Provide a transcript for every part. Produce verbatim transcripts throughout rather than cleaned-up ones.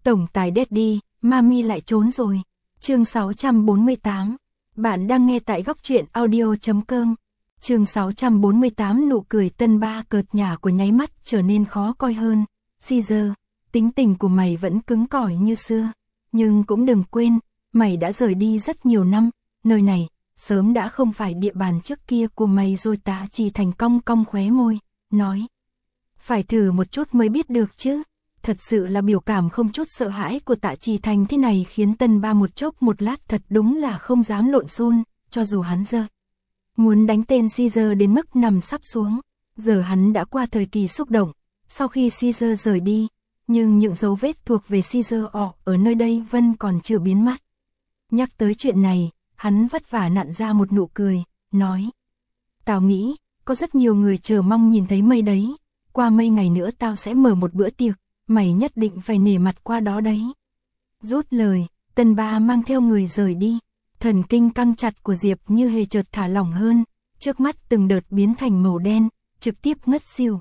Tổng tài Daddy, Mami lại trốn rồi. Chương sáu trăm bốn mươi tám. Bạn đang nghe tại góc truyện audio chấm com. Chương sáu trăm bốn mươi tám. Nụ cười tân ba cợt nhả của nháy mắt trở nên khó coi hơn. Caesar, tính tình của mày vẫn cứng cỏi như xưa, nhưng cũng đừng quên, mày đã rời đi rất nhiều năm, nơi này sớm đã không phải địa bàn trước kia của mày rồi. Tạ Chỉ Thành cong cong khóe môi, nói: phải thử một chút mới biết được chứ. Thật sự là biểu cảm không chút sợ hãi của Tạ Chỉ Thành thế này khiến tân ba một chốc một lát thật đúng là không dám lộn xôn, cho dù hắn giờ muốn đánh tên Caesar đến mức nằm sắp xuống. Giờ hắn đã qua thời kỳ xúc động, sau khi Caesar rời đi, nhưng những dấu vết thuộc về Caesar ở nơi đây vẫn còn chưa biến mất. Nhắc tới chuyện này, hắn vất vả nặn ra một nụ cười, nói: tao nghĩ, có rất nhiều người chờ mong nhìn thấy mây đấy, qua mấy ngày nữa tao sẽ mở một bữa tiệc, mày nhất định phải nể mặt qua đó đấy. Rút lời, tân ba mang theo người rời đi, thần kinh căng chặt của Diệp Như Hề chợt thả lỏng hơn, trước mắt từng đợt biến thành màu đen, trực tiếp ngất xỉu.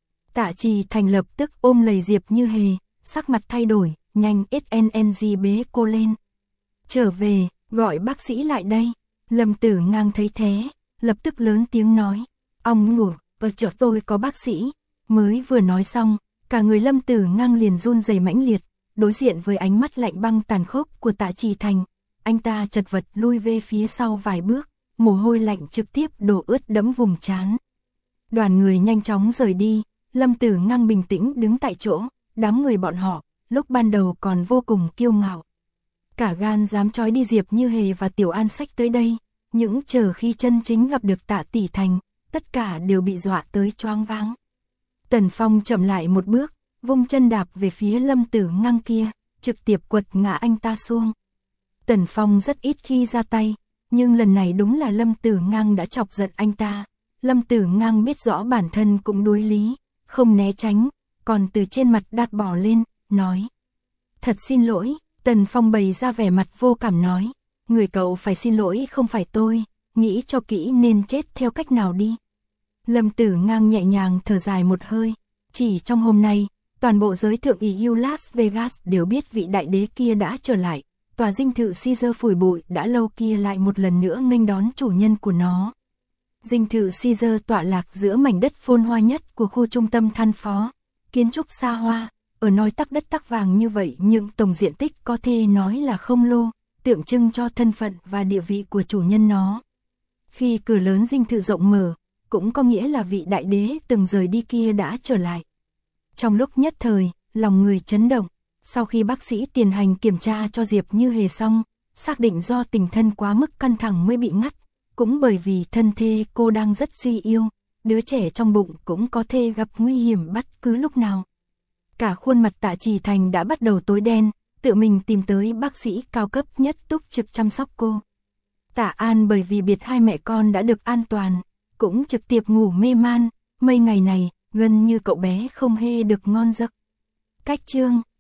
Tạ Chỉ Thành lập tức ôm lấy Diệp Như Hề, sắc mặt thay đổi, nhanh ét en en giê bế cô lên. Trở về, gọi bác sĩ lại đây. Lâm Tử Ngang thấy thế, lập tức lớn tiếng nói: ông ngủ, ở chỗ tôi có bác sĩ. Mới vừa nói xong, cả người Lâm Tử Ngang liền run rẩy mãnh liệt, đối diện với ánh mắt lạnh băng tàn khốc của Tạ Chỉ Thành, anh ta chật vật lui về phía sau vài bước, mồ hôi lạnh trực tiếp đổ ướt đẫm vùng trán. Đoàn người nhanh chóng rời đi, Lâm Tử Ngang bình tĩnh đứng tại chỗ, đám người bọn họ lúc ban đầu còn vô cùng kiêu ngạo, cả gan dám trói đi Diệp Như Hề và Tiểu An Sách tới đây, những chờ khi chân chính gặp được Tạ Chỉ Thành, tất cả đều bị dọa tới choáng váng. Tần Phong chậm lại một bước, vung chân đạp về phía Lâm Tử Ngang kia, trực tiếp quật ngã anh ta xuống. Tần Phong rất ít khi ra tay, nhưng lần này đúng là Lâm Tử Ngang đã chọc giận anh ta. Lâm Tử Ngang biết rõ bản thân cũng đối lý, không né tránh, còn từ trên mặt đát bỏ lên, nói: thật xin lỗi. Tần Phong bày ra vẻ mặt vô cảm nói: người cậu phải xin lỗi không phải tôi, nghĩ cho kỹ nên chết theo cách nào đi. Lâm Tử Ngang nhẹ nhàng thở dài một hơi, chỉ trong hôm nay, toàn bộ giới thượng ủy Las Vegas đều biết vị đại đế kia đã trở lại, tòa dinh thự Caesar phủi bụi đã lâu kia lại một lần nữa nghênh đón chủ nhân của nó. Dinh thự Caesar tọa lạc giữa mảnh đất phồn hoa nhất của khu trung tâm Than Phó, kiến trúc xa hoa, ở nói tắc đất tắc vàng như vậy nhưng tổng diện tích có thể nói là không lô, tượng trưng cho thân phận và địa vị của chủ nhân nó. Khi cửa lớn dinh thự rộng mở, cũng có nghĩa là vị đại đế từng rời đi kia đã trở lại. Trong lúc nhất thời, lòng người chấn động, sau khi bác sĩ tiến hành kiểm tra cho Diệp Như Hề xong, xác định do tình thân quá mức căng thẳng mới bị ngắt, cũng bởi vì thân thể cô đang rất suy yếu, đứa trẻ trong bụng cũng có thể gặp nguy hiểm bất cứ lúc nào. Cả khuôn mặt Tạ Chỉ Thành đã bắt đầu tối đen, tự mình tìm tới bác sĩ cao cấp nhất túc trực chăm sóc cô. Tạ An bởi vì biệt hai mẹ con đã được an toàn, cũng trực tiếp ngủ mê man, mấy ngày này, gần như cậu bé không hề được ngon giấc. Cách chương